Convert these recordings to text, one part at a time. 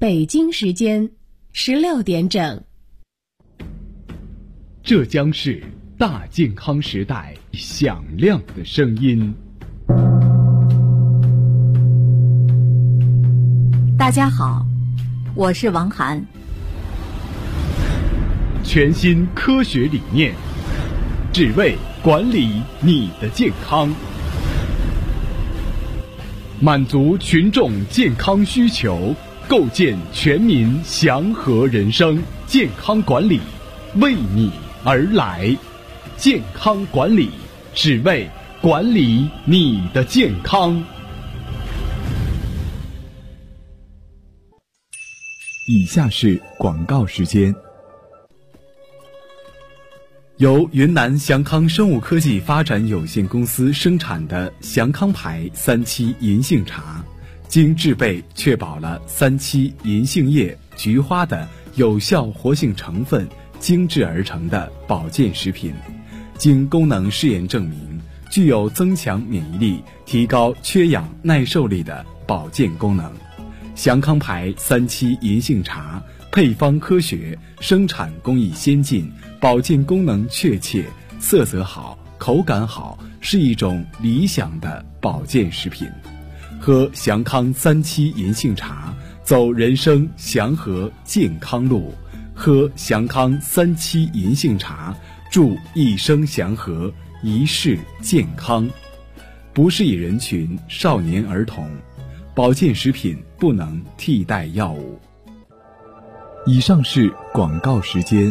北京时间16点整。 这将是大健康时代响亮的声音。 大家好，我是王涵。 全新科学理念，只为管理你的健康，满足群众健康需求，构建全民祥和人生。健康管理为你而来，健康管理只为管理你的健康。以下是广告时间。由云南祥康生物科技发展有限公司生产的祥康牌3七银杏茶，经制备确保了3七银杏叶、菊花的有效活性成分精制而成的保健食品，经功能试验证明，具有增强免疫力、提高缺氧耐受力的保健功能。祥康牌3七银杏茶配方科学，生产工艺先进，保健功能确切，色泽好，口感好，是一种理想的保健食品。喝祥康3七银杏茶，走人生祥和健康路。喝祥康3七银杏茶，祝一生祥和，一世健康。不适宜人群：少年儿童。保健食品不能替代药物。以上是广告时间。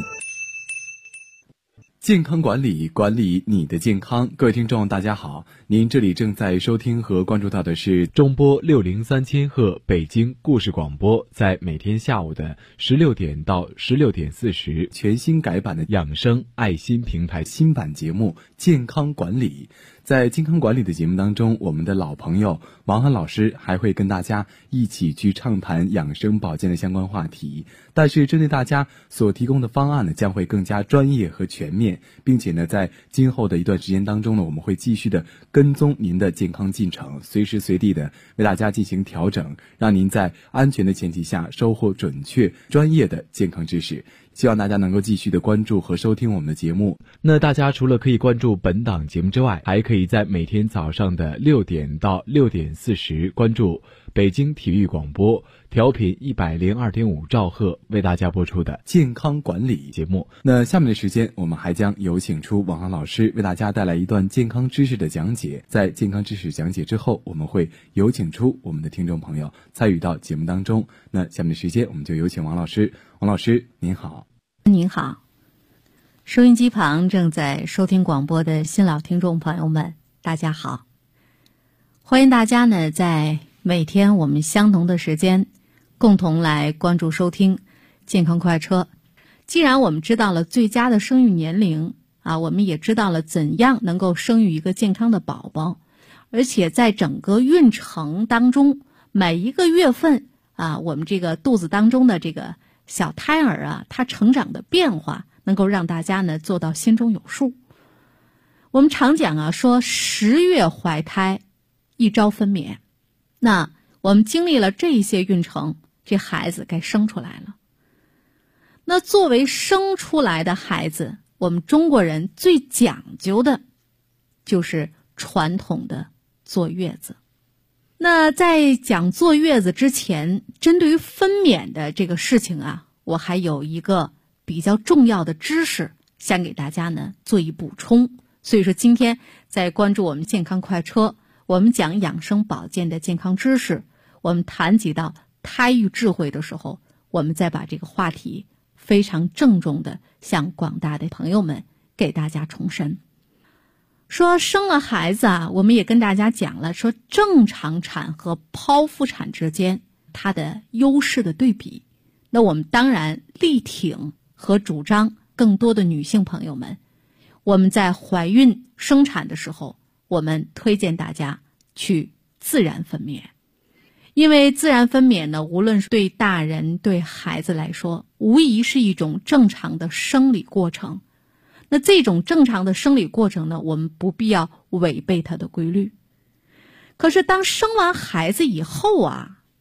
健康管理，管理你的健康。各位听众大家好，您这里正在收听和关注到的是中波603千赫北京故事广播，在每天下午的16点到16点40全新改版的养生爱心平台新版节目健康管理。在健康管理的节目当中，我们的老朋友王涵老师还会跟大家一起去畅谈养生保健的相关话题，但是针对大家所提供的方案呢，将会更加专业和全面，并且呢，在今后的一段时间当中呢，我们会继续的跟踪您的健康进程，随时随地的为大家进行调整，让您在安全的前提下收获准确专业的健康知识。希望大家能够继续的关注和收听我们的节目。那大家除了可以关注本档节目之外，还可以在每天早上的6点到6点40关注北京体育广播调频102.5兆赫为大家播出的健康管理节目。那下面的时间，我们还将有请出王涵老师为大家带来一段健康知识的讲解。在健康知识讲解之后，我们会有请出我们的听众朋友参与到节目当中。那下面的时间，我们就有请王老师。王老师您好。 您好，收音机旁正在收听广播的新老听众朋友们，大家好。欢迎大家呢，在每天我们相同的时间，共同来关注收听健康快车。既然我们知道了最佳的生育年龄啊，我们也知道了怎样能够生育一个健康的宝宝，而且在整个孕程当中，每一个月份啊，我们这个肚子当中的这个小胎儿啊，它成长的变化能够让大家呢做到心中有数。我们常讲啊，说10月怀胎，1朝分娩。那我们经历了这些孕程，这孩子该生出来了。那作为生出来的孩子，我们中国人最讲究的就是传统的坐月子。那在讲坐月子之前，针对于分娩的这个事情啊，我还有一个比较重要的知识想给大家呢做一补充。所以说今天在关注我们健康快车，我们讲养生保健的健康知识，我们谈及到胎育智慧的时候，我们再把这个话题非常郑重的向广大的朋友们给大家重申。说生了孩子啊，我们也跟大家讲了，说正常产和剖腹产之间它的优势的对比。那我们当然力挺和主张更多的女性朋友们，我们在怀孕生产的时候，我们推荐大家去自然分娩。因为自然分娩呢，无论是对大人对孩子来说，无疑是一种正常的生理过程。那这种正常的生理过程呢，我们不必要违背它的规律。可是当生完孩子以后啊，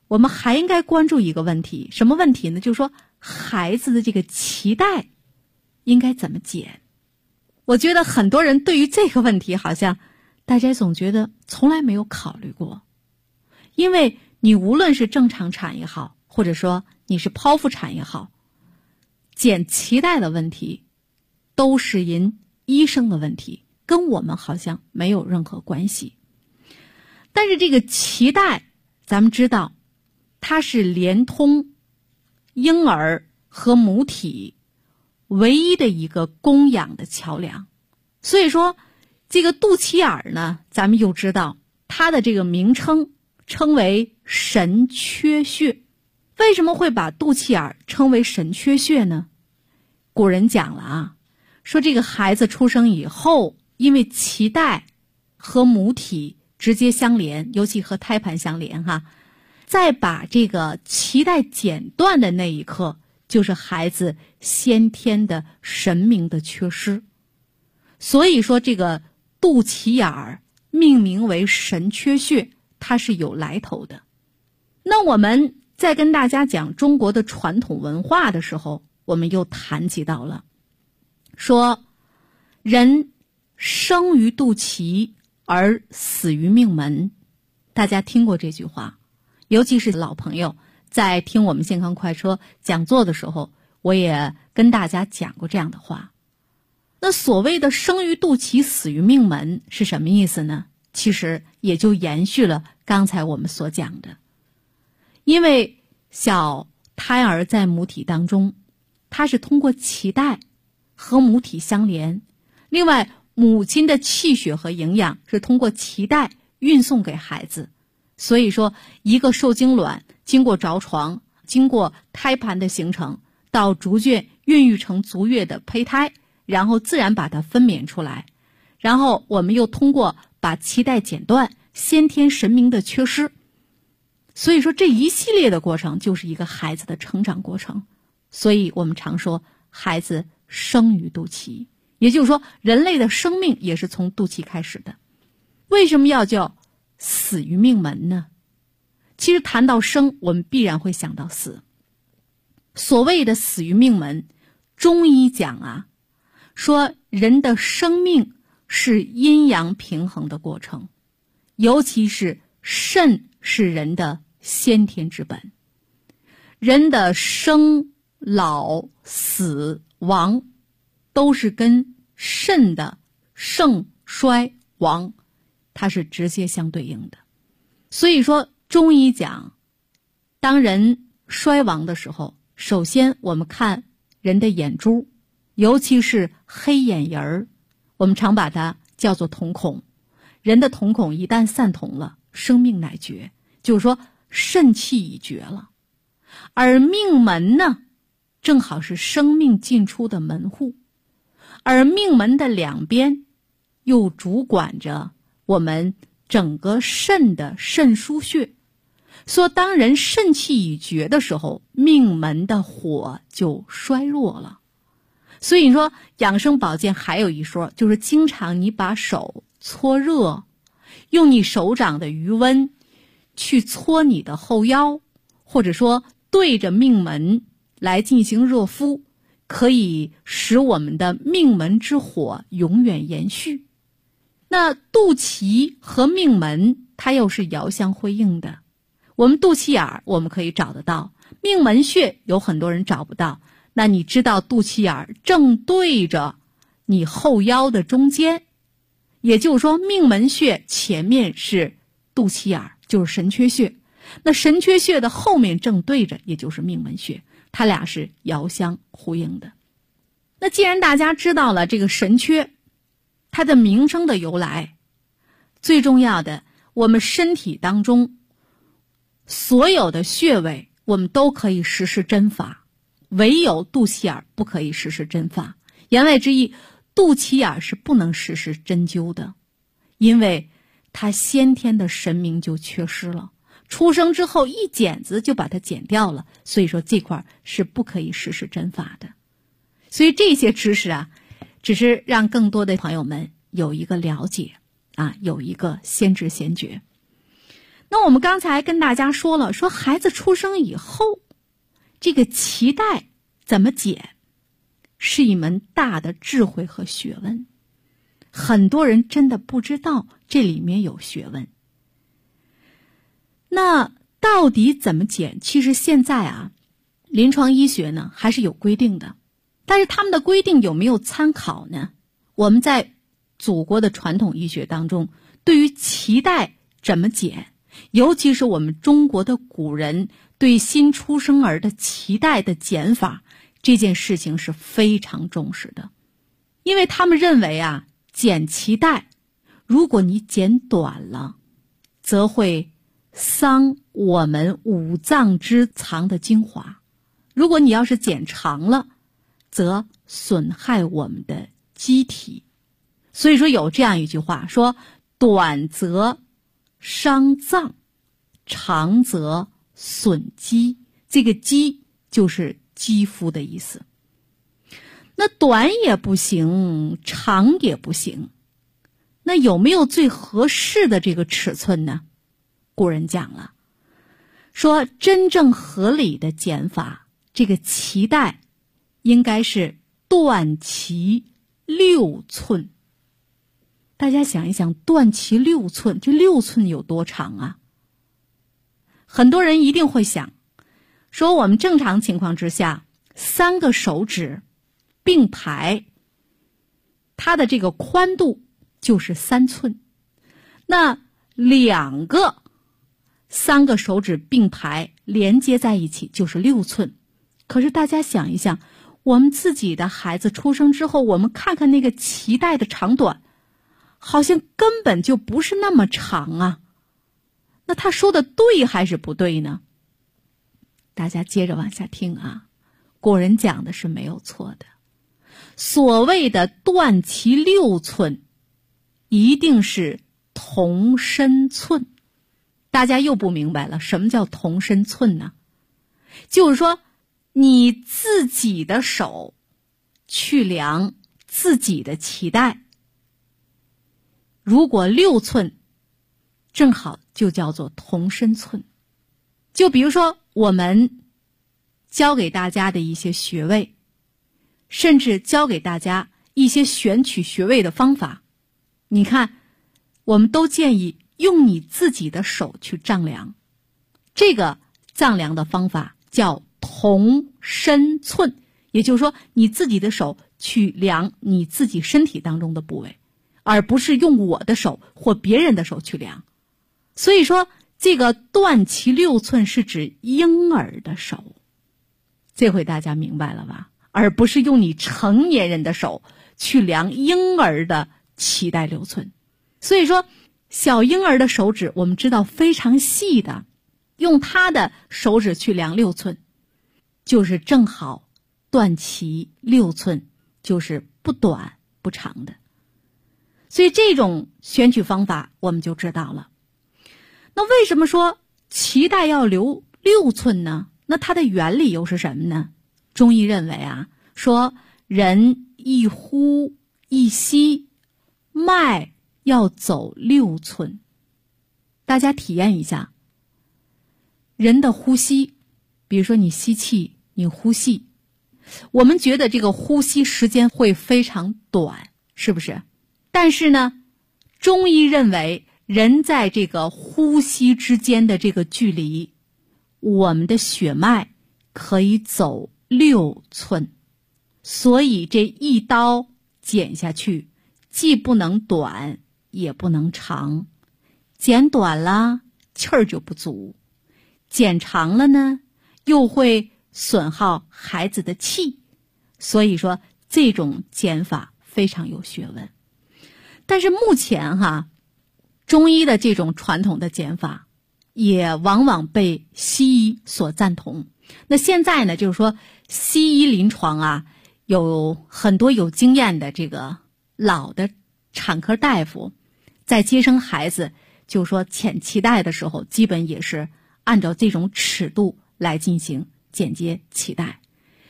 我们还应该关注一个问题，什么问题呢？就是说孩子的这个脐带应该怎么剪。我觉得很多人对于这个问题好像大家总觉得从来没有考虑过。因为你无论是正常产也好，或者说你是剖腹产也好，剪脐带的问题都是因医生的问题，跟我们好像没有任何关系。但是这个脐带咱们知道它是连通婴儿和母体唯一的一个供氧的桥梁。所以说这个肚脐眼呢，咱们又知道它的这个名称称为神阙穴。为什么会把肚脐眼称为神阙穴呢？古人讲了啊，说这个孩子出生以后，因为脐带和母体直接相连，尤其和胎盘相连哈，再把这个脐带剪断的那一刻，就是孩子先天的神明的缺失。所以说这个肚脐眼儿命名为神阙穴，它是有来头的。那我们在跟大家讲中国的传统文化的时候，我们又谈及到了说人生于肚脐而死于命门。大家听过这句话，尤其是老朋友在听我们健康快车讲座的时候，我也跟大家讲过这样的话。那所谓的生于肚脐死于命门是什么意思呢？其实也就延续了刚才我们所讲的。因为小胎儿在母体当中，它是通过脐带和母体相连，另外母亲的气血和营养是通过脐带运送给孩子。所以说一个受精卵经过着床，经过胎盘的形成，到逐渐孕育成足月的胚胎，然后自然把它分娩出来，然后我们又通过把脐带剪断，先天神明的缺失。所以说这一系列的过程就是一个孩子的成长过程。所以我们常说孩子生于肚脐，也就是说人类的生命也是从肚脐开始的。为什么要叫死于命门呢？其实谈到生，我们必然会想到死。所谓的死于命门，中医讲啊，说人的生命是阴阳平衡的过程，尤其是肾是人的先天之本。人的生老死亡都是跟肾的盛衰亡它是直接相对应的。所以说中医讲，当人衰亡的时候，首先我们看人的眼珠，尤其是黑眼仁儿，我们常把它叫做瞳孔。人的瞳孔一旦散瞳了，生命乃绝，就是说肾气已绝了。而命门呢，正好是生命进出的门户，而命门的两边又主管着我们整个肾的肾腧穴。说当人肾气已绝的时候，命门的火就衰弱了。所以说养生保健还有一说，就是经常你把手搓热，用你手掌的余温去搓你的后腰，或者说对着命门来进行热敷，可以使我们的命门之火永远延续。那肚脐和命门它又是遥相辉映的。我们肚脐眼我们可以找得到，命门穴有很多人找不到。那你知道肚脐眼正对着你后腰的中间，也就是说命门穴前面是肚脐眼，就是神阙穴。那神阙穴的后面正对着，也就是命门穴，它俩是遥相呼应的。那既然大家知道了这个神阙它的名称的由来，最重要的，我们身体当中所有的穴位我们都可以实施针法，唯有肚脐眼不可以实施针法。言外之意，肚脐眼是不能实施针灸的，因为它先天的神明就缺失了，出生之后一剪子就把它剪掉了，所以说这块是不可以实施针法的。所以这些知识啊，只是让更多的朋友们有一个了解啊，有一个先知先觉。 那我们刚才跟大家说了，说孩子出生以后，这个脐带怎么剪，是一门大的智慧和学问。很多人真的不知道这里面有学问。那到底怎么剪？其实现在临床医学呢还是有规定的，但是他们的规定有没有参考呢？我们在祖国的传统医学当中，对于脐带怎么剪，尤其是我们中国的古人对新出生儿的脐带的剪法，这件事情是非常重视的。因为他们认为剪脐带，如果你剪短了，则会伤我们五脏之藏的精华；如果你要是剪长了，则损害我们的机体。所以说有这样一句话说，短则伤脏，长则损肌。这个肌就是肌肤的意思。那短也不行，长也不行，那有没有最合适的这个尺寸呢？古人讲了，说真正合理的剪法，这个脐带应该是断脐6寸。大家想一想，断脐6寸，这6寸有多长啊？很多人一定会想，说我们正常情况之下，3个手指并排，它的这个宽度就是3寸。那3个手指并排连接在一起就是6寸。可是大家想一想，我们自己的孩子出生之后，我们看看那个脐带的长短，好像根本就不是那么长啊。那他说的对还是不对呢？大家接着往下听古人讲的是没有错的。所谓的断脐6寸，一定是同身寸。大家又不明白了，什么叫同身寸呢？就是说你自己的手去量自己的脐带，如果6寸，正好就叫做同身寸。就比如说我们教给大家的一些穴位，甚至教给大家一些选取穴位的方法，你看我们都建议用你自己的手去丈量。这个丈量的方法叫同身寸，也就是说你自己的手去量你自己身体当中的部位，而不是用我的手或别人的手去量。所以说这个断脐6寸是指婴儿的手，这回大家明白了吧？而不是用你成年人的手去量婴儿的脐带6寸。所以说小婴儿的手指我们知道非常细的，用他的手指去量6寸，就是正好断脐6寸，就是不短不长的。所以这种选取方法我们就知道了。那为什么说脐带要留6寸呢？那它的原理又是什么呢？中医认为说人一呼一吸，脉要走6寸。大家体验一下，人的呼吸，比如说你吸气，你呼气，我们觉得这个呼吸时间会非常短，是不是？但是呢，中医认为人在这个呼吸之间的这个距离，我们的血脉可以走6寸。所以这一刀剪下去，既不能短也不能长。剪短了气儿就不足，剪长了呢又会损耗孩子的气。所以说这种剪法非常有学问。但是目前中医的这种传统的剪法也往往被西医所赞同。那现在呢，就是说西医临床有很多有经验的这个老的产科大夫，在接生孩子就是说剪脐带的时候，基本也是按照这种尺度来进行剪接脐带。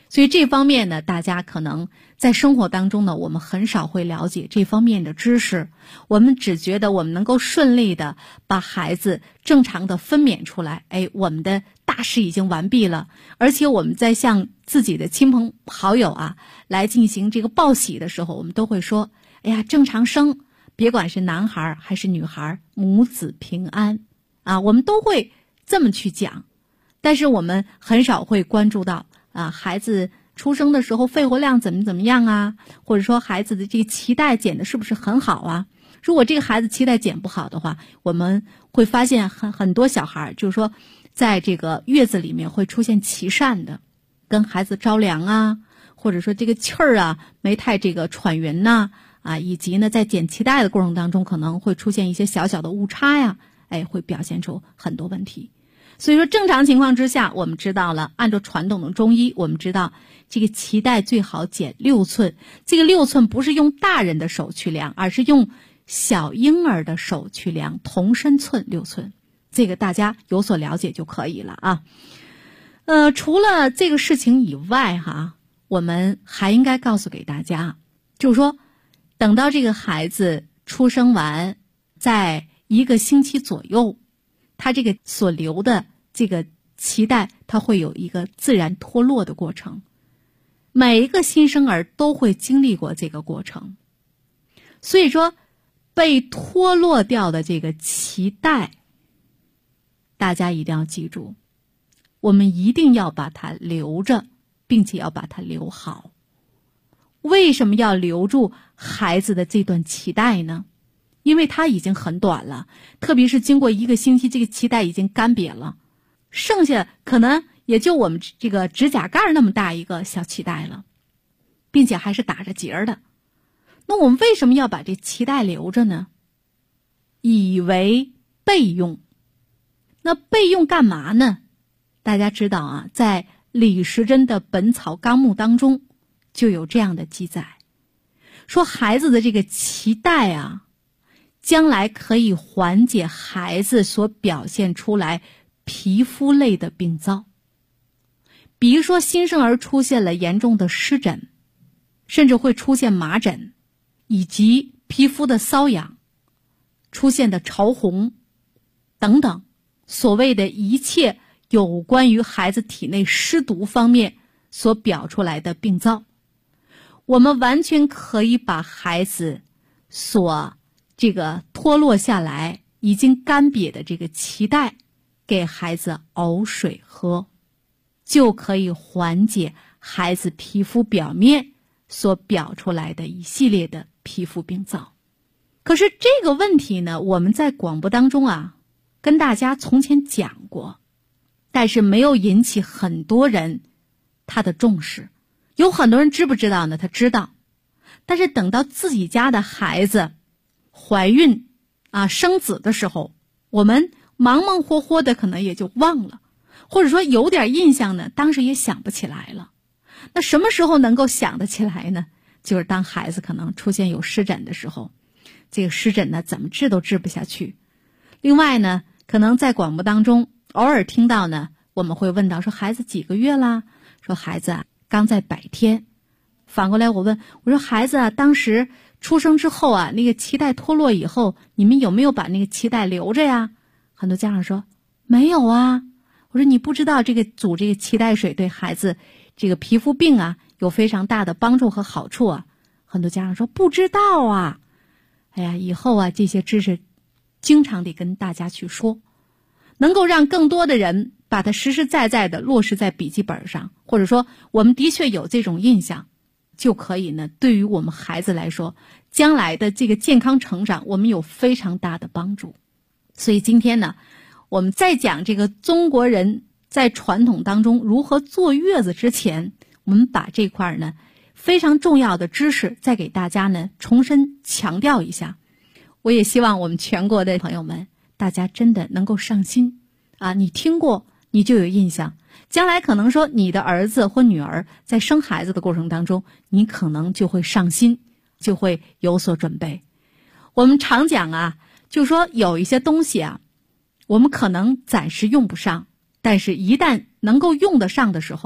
所以这方面呢，大家可能在生活当中呢，我们很少会了解这方面的知识，我们只觉得我们能够顺利的把孩子正常的分娩出来，我们的大事已经完毕了。而且我们在向自己的亲朋好友啊来进行这个报喜的时候，我们都会说，正常生，别管是男孩还是女孩，母子平安啊，我们都会这么去讲。但是我们很少会关注到孩子出生的时候肺活量怎么样啊，或者说孩子的这个脐带剪的是不是很好啊。如果这个孩子脐带剪不好的话，我们会发现很多小孩就是说在这个月子里面会出现脐疝的，跟孩子着凉啊，或者说这个气儿啊没太这个喘匀呐以及呢在剪脐带的过程当中可能会出现一些小小的误差呀，会表现出很多问题。所以说正常情况之下，我们知道了，按照传统的中医，我们知道这个脐带最好剪6寸，这个6寸不是用大人的手去量，而是用小婴儿的手去量，同身寸6寸，这个大家有所了解就可以了啊。除了这个事情以外我们还应该告诉给大家，就是说等到这个孩子出生完，在1个星期左右，他这个所留的这个脐带，它会有一个自然脱落的过程。每一个新生儿都会经历过这个过程。所以说，被脱落掉的这个脐带，大家一定要记住，我们一定要把它留着，并且要把它留好。为什么要留住孩子的这段脐带呢？因为它已经很短了，特别是经过1个星期，这个脐带已经干瘪了，剩下可能也就我们这个指甲盖那么大一个小脐带了，并且还是打着结的。那我们为什么要把这脐带留着呢？以为备用。那备用干嘛呢？大家知道在李时珍的《本草纲目》当中就有这样的记载，说孩子的这个脐带将来可以缓解孩子所表现出来皮肤类的病灶。比如说新生儿出现了严重的湿疹，甚至会出现麻疹，以及皮肤的瘙痒，出现的潮红等等，所谓的一切有关于孩子体内湿毒方面所表出来的病灶，我们完全可以把孩子所这个脱落下来已经干瘪的这个脐带给孩子熬水喝，就可以缓解孩子皮肤表面所表出来的一系列的皮肤病灶。可是这个问题呢，我们在广播当中跟大家从前讲过，但是没有引起很多人他的重视。有很多人知不知道呢？他知道，但是等到自己家的孩子怀孕生子的时候，我们忙忙活活的可能也就忘了，或者说有点印象呢，当时也想不起来了。那什么时候能够想得起来呢？就是当孩子可能出现有湿疹的时候，这个湿疹呢怎么治都治不下去。另外呢，可能在广播当中偶尔听到呢，我们会问到说孩子几个月啦？说孩子刚在100天。反过来我问，我说孩子当时出生之后那个脐带脱落以后，你们有没有把那个脐带留着呀？很多家长说没有啊。我说你不知道这个煮这个脐带水对孩子这个皮肤病有非常大的帮助和好处很多家长说不知道以后这些知识经常得跟大家去说，能够让更多的人把它实实在在的落实在笔记本上，或者说我们的确有这种印象，就可以呢对于我们孩子来说，将来的这个健康成长我们有非常大的帮助。所以今天呢，我们在讲这个中国人在传统当中如何坐月子之前，我们把这块呢非常重要的知识再给大家呢重申强调一下。我也希望我们全国的朋友们，大家真的能够上心你听过你就有印象，将来可能说你的儿子或女儿在生孩子的过程当中，你可能就会上心，就会有所准备。我们常讲就说有一些东西我们可能暂时用不上，但是一旦能够用得上的时候，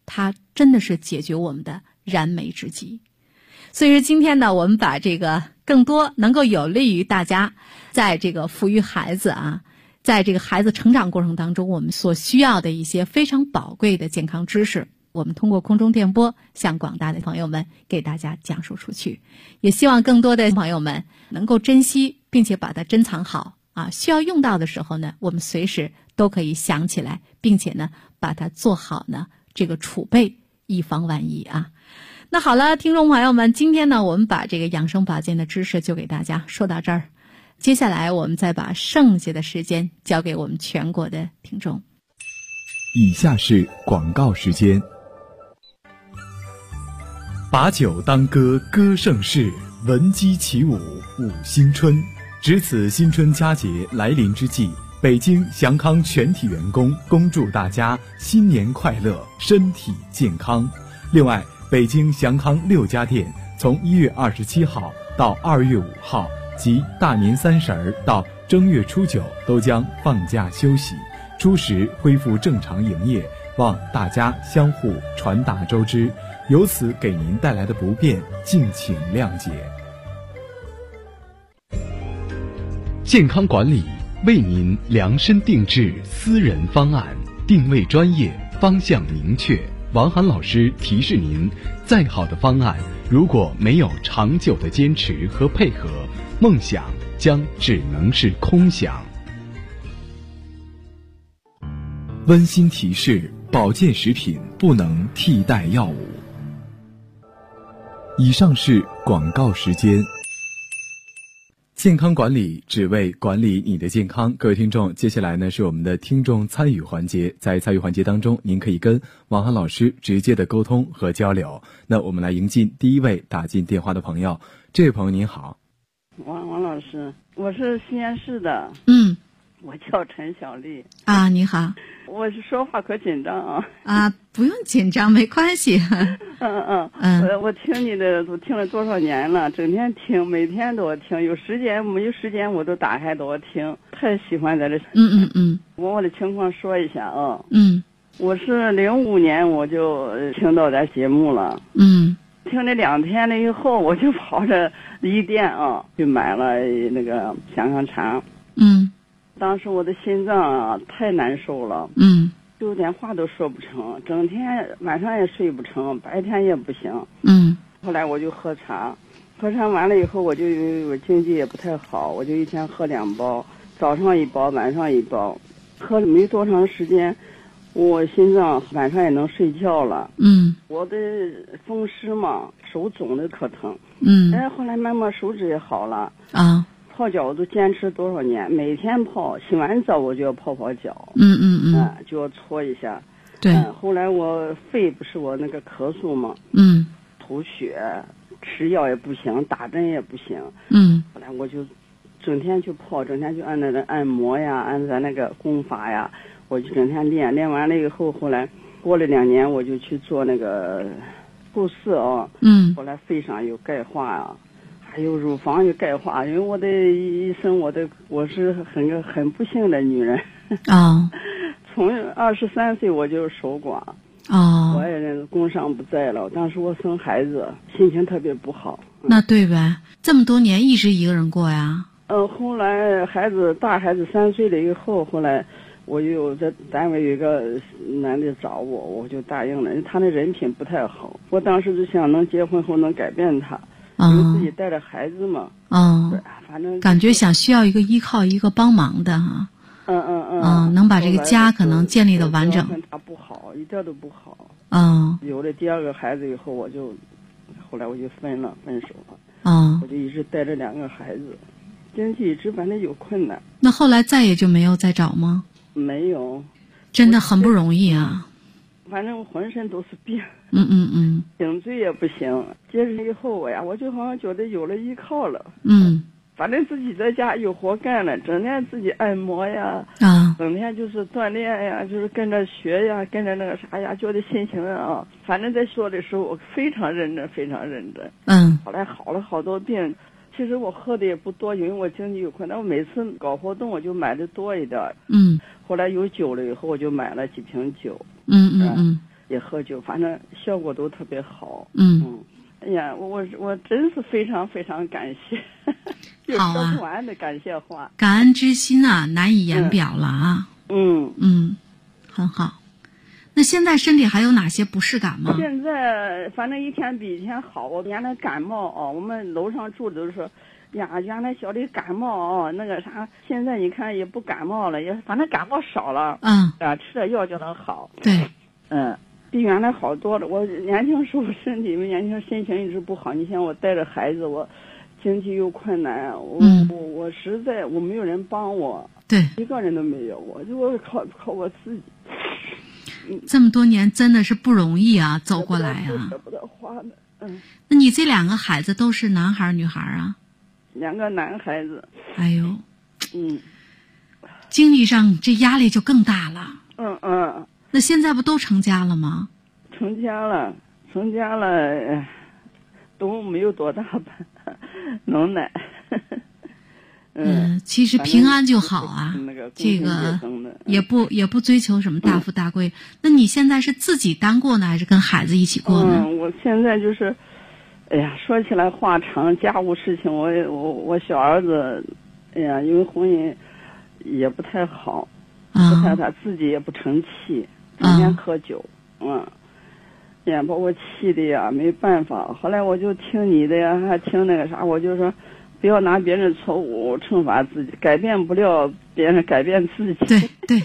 它真的是解决我们的燃眉之急。所以说今天呢，我们把这个更多能够有利于大家在这个抚育孩子啊，在这个孩子成长过程当中我们所需要的一些非常宝贵的健康知识，我们通过空中电波向广大的朋友们给大家讲述出去，也希望更多的朋友们能够珍惜并且把它珍藏好啊，需要用到的时候呢，我们随时都可以想起来，并且呢把它做好呢这个储备，以防万一啊。那好了，听众朋友们，今天呢我们把这个养生保健的知识就给大家说到这儿，接下来我们再把剩下的时间交给我们全国的听众。 以下是广告时间。把酒当歌，歌盛世，闻鸡起舞，舞新春。值此新春佳节来临之际，北京祥康全体员工恭祝大家新年快乐，身体健康。另外，北京祥康6家店从1月27号到2月5号及大年30到正月初9都将放假休息，初10恢复正常营业，望大家相互传达周知，由此给您带来的不便敬请谅解。健康管理为您量身定制私人方案，定位专业，方向明确。王涵老师提示您，再好的方案如果没有长久的坚持和配合，梦想将只能是空想。温馨提示：保健食品不能替代药物。以上是广告时间。健康管理只为管理你的健康。各位听众，接下来呢是我们的听众参与环节。在参与环节当中，您可以跟王涵老师直接的沟通和交流。那我们来迎进第一位打进电话的朋友。这位朋友您好。 王老师，我是西安市的。我叫陈小丽。 啊，你好。 我是说话可紧张啊。 啊，不用紧张，没关系。 我听你的都听了多少年了，整天听，每天都听，有时间没有时间我都打开都听，太喜欢在这。我的情况说一下啊。我是05年我就听到咱节目了。听了2天了以后，我就跑着一店啊，就买了那个祥康茶。当时我的心脏啊太难受了，就连话都说不成，整天晚上也睡不成，白天也不行。后来我就喝茶，喝茶完了以后，我经济也不太好，我就一天喝2包，早上1包，晚上1包。喝了没多长时间，我心脏晚上也能睡觉了。我的风湿嘛，手肿的可疼。后来慢慢手指也好了。泡脚我都坚持多少年，每天泡，洗完澡我就要泡脚。就要搓一下。 对。 后来我肺不是我那个咳嗽嘛。吐血，吃药也不行，打针也不行。后来我就整天去泡，整天就按那个按摩呀，按咱那个功法呀，我就整天练，练完了以后，后来过了2年，我就去做那个透视啊。后来肺上有钙化啊。还有乳房有钙化，因为我的一生，我是很不幸的女人。从23岁我就守寡。我爱人工伤不在了，当时我生孩子，心情特别不好。 那对呗，这么多年一直一个人过呀。 后来大孩子3岁了以后，后来我又在单位有一个男的找我，我就答应了，因为他的人品不太好，我当时就想能结婚后能改变他。因为自己带着孩子嘛。反正感觉需要一个依靠，一个帮忙的哈。能把这个家可能建立的完整。 他不好，一点都不好。有了第2个孩子以后，后来我就分手了。我就一直带着2个孩子，经济一直反正有困难。 那后来再也就没有再找吗？ 没有。 真的很不容易啊。 反正我浑身都是病。顶嘴也不行。接着以后我就好像觉得有了依靠了。反正自己在家有活干了，整天自己按摩呀。整天就是锻炼呀，就是跟着学呀，跟着那个啥呀，觉得心情啊，反正在说的时候我非常认真，非常认真。后来好了好多病。其实我喝的也不多，因为我经济有困难，我每次搞活动我就买的多一点。后来有酒了以后，我就买了几瓶酒。 也喝酒，反正效果都特别好。哎呀，我真是非常非常感谢，有说不完的感谢话， 感恩之心啊，难以言表了啊。很好。那现在身体还有哪些不适感吗？ 现在反正一天比一天好。我原来感冒我们楼上住的都说呀，原来小的感冒那个啥，现在你看也不感冒了，也反正感冒少了。吃点药就能好。 对。 比原来好多了。我年轻时候身体年轻心情一直不好，你像我带着孩子，我经济又困难，我实在我没有人帮我， 对， 一个人都没有，我靠我自己。 这么多年真的是不容易啊，走过来啊。 舍不得花的。 那你这2个孩子都是男孩女孩啊 ？2个男孩子。 哎呦。经济上这压力就更大了。那现在不都成家了吗？ 成家了，都没有多大吧，能耐。 其实平安就好啊。这个也不追求什么大富大贵。那你现在是自己单过呢，还是跟孩子一起过呢？ 我现在就是，哎呀，说起来话长，家务事情我小儿子，哎呀，因为婚姻也不太好，他自己也不成器。整天喝酒，把我气的呀，没办法。后来我就听你的呀，还听那个啥，我就说，不要拿别人错误惩罚自己，改变不了别人，改变自己。 对，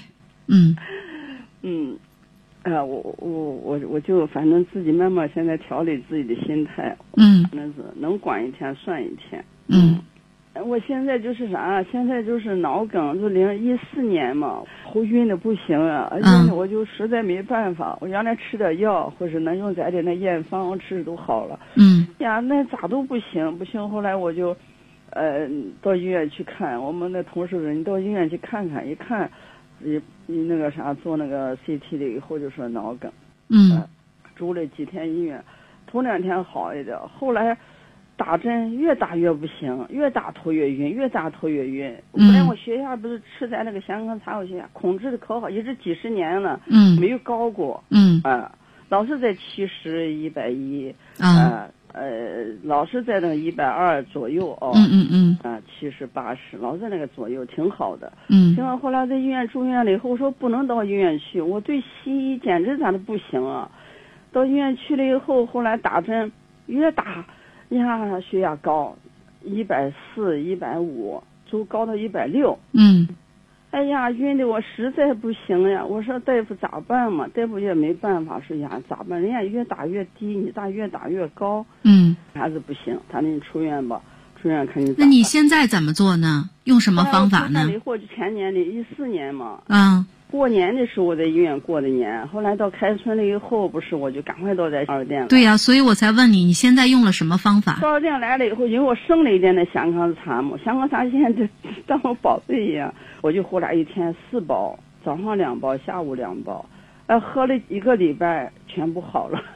我就反正自己慢慢现在调理自己的心态，反正是能管一天算一天。我现在就是啥？现在就是脑梗，就2014年嘛，头晕的不行啊，现在我就实在没办法。我原来吃点药，或是能用咱的那验方，我吃都好了。那咋都不行。后来我就，到医院去看。我们的同事说你到医院去看看，一看，你那个啥做那个 CT 了以后就说脑梗。住了几天医院，头2天好一点，后来。打针越打越不行，越打头越晕，本来我血压不是吃咱那个香港茶，我血压控制的可好，一直几十年了，没有高过，老是在70、110，老是在那个120左右70、80，老在那个左右，挺好的。结果后来在医院住院了以后，我说不能到医院去，我对西医简直咋都不行啊。到医院去了以后，后来打针越打。呀，血压高，140、150，就高到160。哎呀，晕的我实在不行呀！我说大夫咋办嘛？大夫也没办法，说呀咋办？人家越打越低，你咋越打越高？还是不行，他那你出院吧，出院看你咋办。 那你现在怎么做呢？用什么方法呢？ 或者前年的14年嘛。 过年的时候我在医院过的年，后来到开春了以后，不是我就赶快到咱药店了。 对呀，所以我才问你，你现在用了什么方法？ 到药店来了以后，因为我剩了一点的香港茶嘛，香港茶现在就当我宝贝一样，我就喝了一天4包，早上2包，下午2包，喝了1个礼拜，全部好了。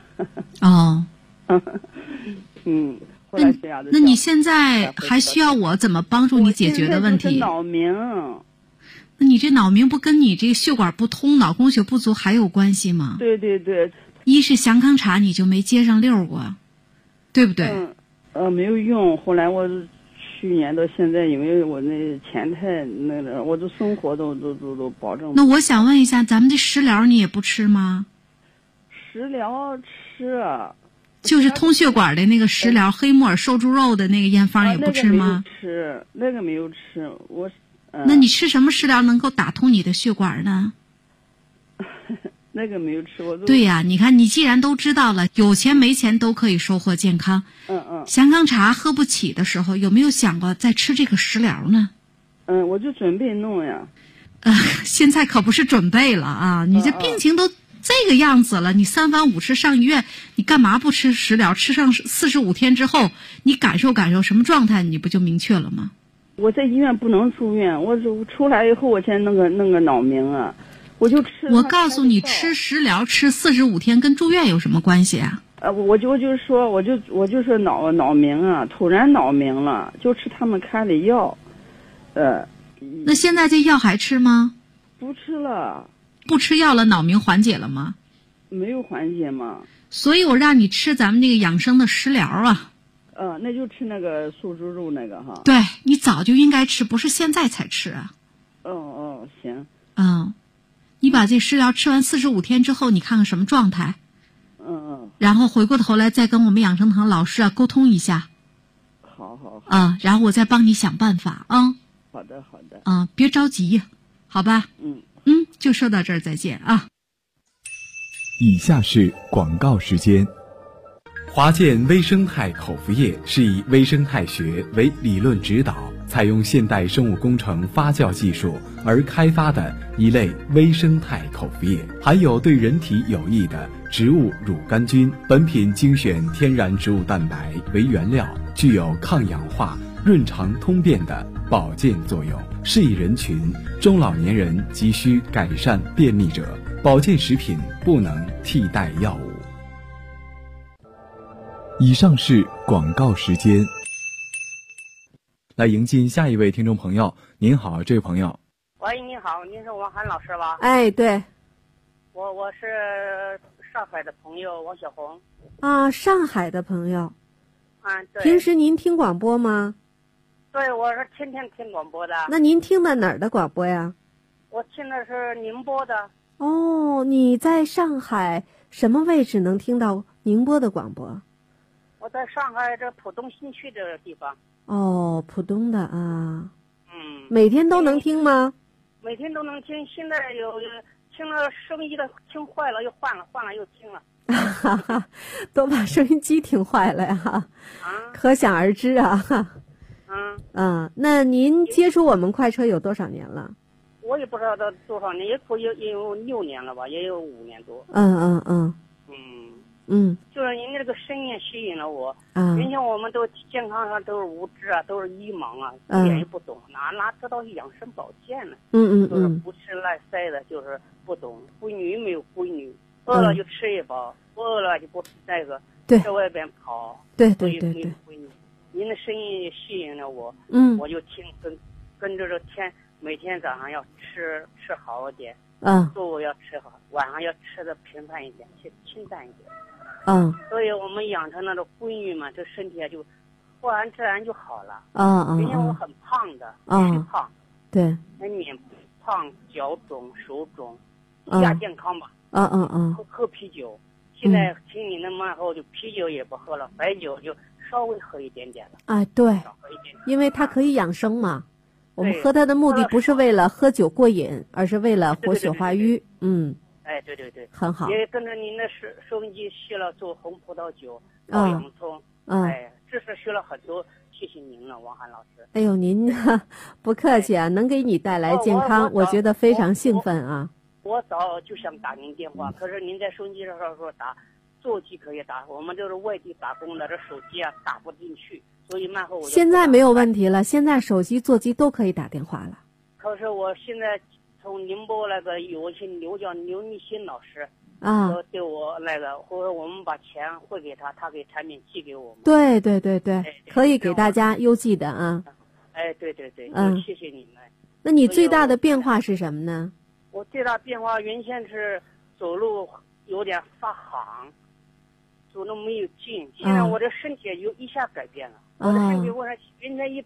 后来这样的。 那你现在还需要我怎么帮助你解决的问题？ 脑鸣。 那你这脑鸣不跟你这个血管不通、脑供血不足还有关系吗？ 对。 一是祥康茶你就没接上溜过，对不对？ 没有用。后来我去年到现在，因为我那钱太那个，我的生活都保证。 那我想问一下，咱们这食疗你也不吃吗？ 食疗吃啊。 就是通血管的那个食疗，黑木耳瘦猪肉的那个验方也不吃吗？ 那个没有吃，我。 那你吃什么食疗能够打通你的血管呢？ 那个没有吃过。 对呀，你看你既然都知道了，有钱没钱都可以收获健康。祥康茶喝不起的时候，有没有想过再吃这个食疗呢？ 我就准备弄呀。 现在可不是准备了啊！你这病情都这个样子了，你3番5吃上医院，你干嘛不吃食疗？吃上45天之后，你感受什么状态，你不就明确了吗？ 我在医院不能住院，我出来以后，我先弄个脑鸣啊，我就吃。 我告诉你，吃食疗吃45天跟住院有什么关系啊？ 我就是脑鸣啊，突然脑鸣了，就吃他们开的药， 那现在这药还吃吗？ 不吃了。 不吃药了，脑鸣缓解了吗？ 没有缓解嘛。 所以我让你吃咱们这个养生的食疗啊。 那就吃那个素猪肉那个哈。 对，你早就应该吃，不是现在才吃啊。 行。 你把这食疗吃完45天之后，你看看什么状态。然后回过头来再跟我们养生堂老师沟通一下。 好。 然后我再帮你想办法啊。 好的。 别着急，好吧？就说到这儿，再见啊。 以下是广告时间。华健微生态口服液是以微生态学为理论指导，采用现代生物工程发酵技术而开发的一类微生态口服液，含有对人体有益的植物乳杆菌。本品精选天然植物蛋白为原料，具有抗氧化、润肠通便的保健作用，适宜人群中老年人急需改善便秘者。保健食品不能替代药物。以上是广告时间。来迎进下一位听众朋友。您好，这位朋友。 喂，你好，您是王涵老师吧？ 哎，对。 我是上海的朋友王小红。 上海的朋友。 对。 平时您听广播吗？ 对，我是天天听广播的。 那您听的哪儿的广播呀？ 我听的是宁波的。 你在上海什么位置能听到宁波的广播？ 我在上海这浦东新区这个地方。 浦东的啊。每天都能听吗？ 每天都能听，现在有听了收音机的听坏了又换了又听了。 都把收音机听坏了呀。可想而知啊。那您接触我们快车有多少年了？ 我也不知道到多少年，也有6年了吧，也有5年多。就是您这个声音吸引了我。原先我们都健康上都是无知啊，都是愚盲啊，一点也不懂，哪知道养生保健呢？就是不吃赖塞的，就是不懂。闺女没有闺女，饿了就吃一包，不饿了就不那个，在外边跑。 对。 闺女，您的声音也吸引了我。我就听跟着这每天早上要吃好一点。中午要吃好，晚上要吃的平凡一点，清淡一点。所以我们养成那种闺女嘛，这身体就自然而然就好了。原先我很胖的，虚胖。对。脸胖、脚肿、手肿，亚健康吧。喝啤酒，现在听你那么后，就啤酒也不喝了，白酒就稍微喝一点点了。 对，因为它可以养生嘛。我们喝它的目的不是为了喝酒过瘾，而是为了活血化瘀。 对， 很好。 也跟着您的收音机学了做红葡萄酒、保养葱。这是学了很多，谢谢您了，王涵老师。 哎呦，您不客气啊，能给你带来健康，我觉得非常兴奋啊。 我早就想打您电话，可是您在收音机上说打，座机可以打，我们就是外地打工的，这手机打不进去，所以慢后我。 现在没有问题了，现在手机、座机都可以打电话了。 可是我现在从宁波那个有一些叫刘立新老师对我那个，或者我们把钱汇给他，他给产品寄给我们。对， 可以给大家邮寄的啊。 对，谢谢你们。 那你最大的变化是什么呢？ 我最大变化原先是走路有点发寒，走路没有劲，现在我的身体就一下改变了。我的身体我原先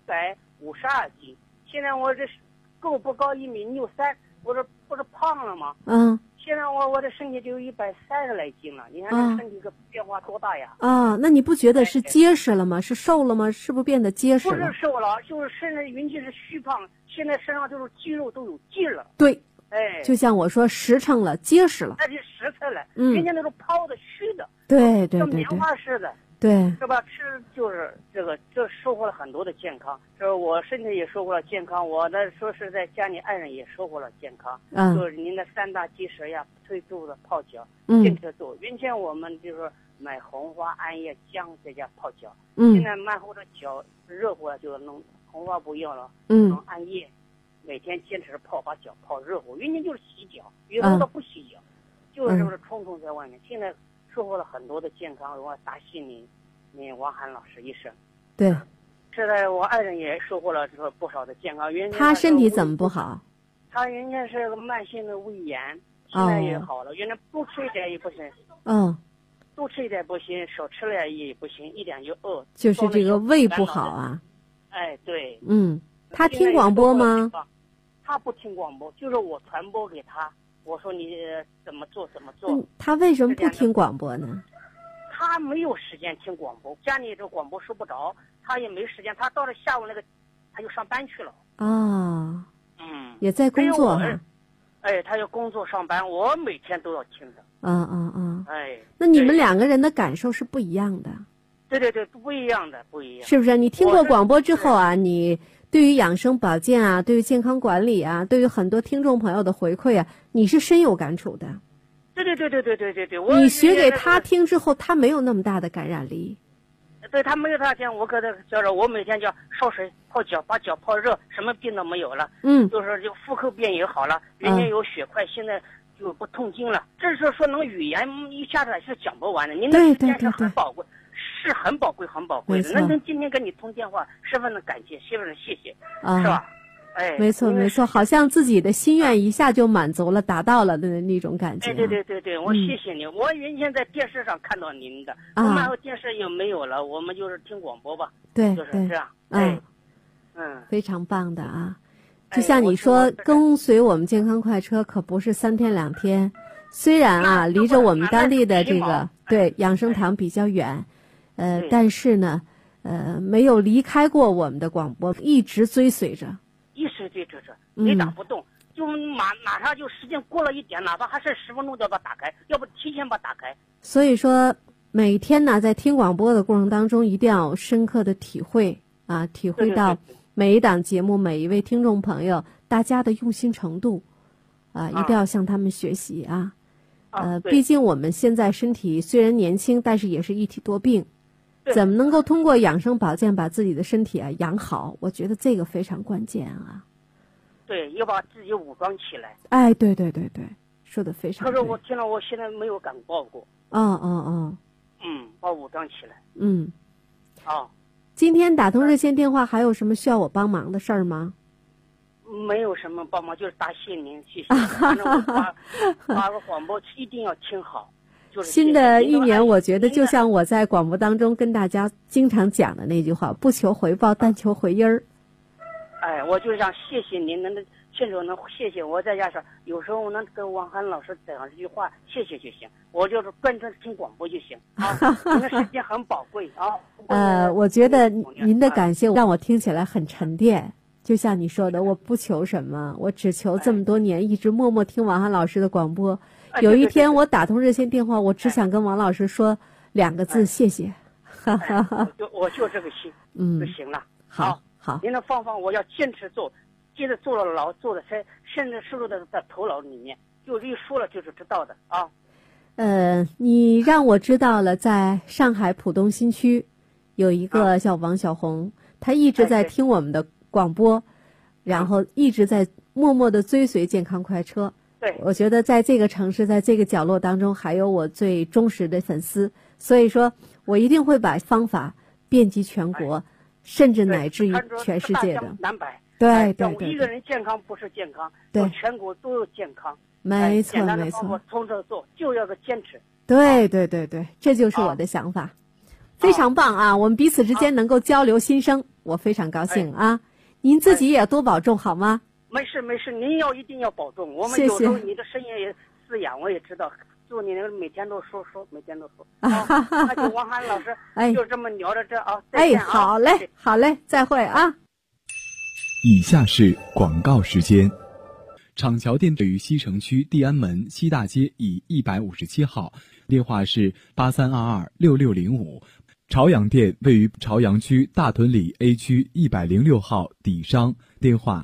152斤，现在我这够不高1.63米，我这不是胖了吗？现在我的身体就130来斤了，你看这身体个变化多大呀！ 那你不觉得是结实了吗？是瘦了吗？是不是变得结实了？ 不是瘦了，就是身上原先是虚胖，现在身上就是肌肉都有劲了。 对，就像我说实诚了，结实了。 那就实诚了。原先那种泡的虚的， 对， 像棉花似的。 对， 是吧？吃就是这收获了很多的健康，这我身体也收获了健康，我的说是在家里爱人也收获了健康。就是您的3大基石呀，推肚子泡脚，坚持做。原先我们就是买红花、桉叶、姜在家泡脚，现在慢后的脚热乎了，就弄红花不要了，弄桉叶，每天坚持把脚泡热乎。原先就是洗脚，以后都不洗脚，就是冲在外面。现在收获了很多的健康，我答谢您王涵老师一声。 对， 现在我爱人也收获了不少的健康。原先他身体怎么不好？ 他原先是个慢性的胃炎， 现在也好了。原来多吃一点也不行。多吃一点不行，少吃了也不行，一点就饿。 就是这个胃不好啊。 哎，对。 他听广播吗？ 他不听广播，就是我传播给他。我说你怎么做怎么做。 他为什么不听广播呢？ 他没有时间听广播，家里这广播收不着，他也没时间。他到了下午他就上班去了。也在工作哈。 他要工作上班，我每天都要听的。 那你们两个人的感受是不一样的。 对，不一样的，不一样。 是不是？你听过广播之后啊，你对于养生保健啊，对于健康管理啊，对于很多听众朋友的回馈啊，你是深有感触的。 对。 你学给他听之后，他没有那么大的感染力。 对，他没有他听，我给他叫着，我每天叫烧水泡脚，把脚泡热，什么病都没有了。就是就妇科病也好了，人家有血块，现在就不痛经了。这是说能语言一下子是讲不完的。您的时间是很宝贵，是很宝贵的。能今天跟你通电话，十分的感谢，十分的谢谢，是吧？ 没错，好像自己的心愿一下就满足了，达到了的那种感觉。 对，我谢谢你。我原先在电视上看到您的，我们后电视也没有了，我们就是听广播吧。 对， 就是这样。 非常棒的啊！就像你说，跟随我们健康快车可不是3天2天，虽然啊离着我们当地的这个养生堂比较远，但是呢，没有离开过我们的广播，一直追随着。 一直对着，雷打不动，就马上就时间过了一点，哪怕还是10分钟都要把它打开，要不提前把它打开。 所以说，每天呢，在听广播的过程当中，一定要深刻的体会到每一档节目、每一位听众朋友大家的用心程度，一定要向他们学习啊。毕竟我们现在身体虽然年轻，但是也是一体多病。怎么能够通过养生保健把自己的身体养好？我觉得这个非常关键啊。 对，要把自己武装起来。 对，说的非常对。 可是我听了，我现在没有敢报过。把武装起来。 今天打通热线电话，还有什么需要我帮忙的事儿吗？ 没有什么帮忙，就是答谢您，谢谢。反正我把个广播一定要听好。 新的一年，我觉得就像我在广播当中跟大家经常讲的那句话，不求回报，但求回音儿。 我就想谢谢您，现场能谢谢我在家说，有时候我能跟王涵老师讲这句话，谢谢就行，我就是专注听广播就行啊。您的时间很宝贵啊。 我觉得您的感谢让我听起来很沉淀，就像你说的，我不求什么，我只求这么多年一直默默听王涵老师的广播。有一天我打通热线电话，我只想跟王老师说2个字：谢谢。 我就这个心，就行了。 好， 您的方法我要坚持做，接着做了牢，做的甚至收入在头脑里面，就一说了就是知道的啊。 你让我知道了，在上海浦东新区有一个叫王小红，她一直在听我们的广播，然后一直在默默的追随健康快车。 对， 我觉得在这个城市，在这个角落当中，还有我最忠实的粉丝，所以说我一定会把方法遍及全国，甚至乃至于全世界的。 南北， 对， 一个人健康不是健康， 对， 全国都有健康。 没错， 从这做就要个坚持。 对，这就是我的想法，非常棒啊！我们彼此之间能够交流心声，我非常高兴啊！您自己也多保重好吗？ 没事，您一定要保重。我们有时候你的声音也滋养，我也知道。祝你每天都说，每天都说。那就王涵老师，就这么聊着这啊。 好嘞，再会啊。 以下是广告时间。厂桥店位于西城区地安门西大街以157号，电话是83226605。朝阳店位于朝阳区大屯里 A 区106号底商，电话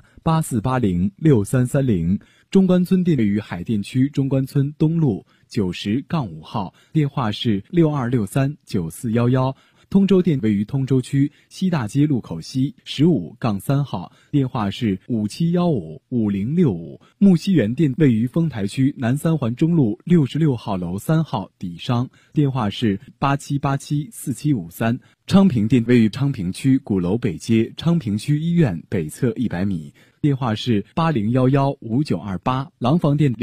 84806330。中关村店位于海淀区中关村东路90-5号，电话是62639411。 通州店位于通州区西大街路口西15-3号，电话是57155065。木樨园店位于丰台区南三环中路66号楼3号底商，电话是87874753。昌平店位于昌平区鼓楼北街昌平区医院北侧100米，电话是80115928。廊坊店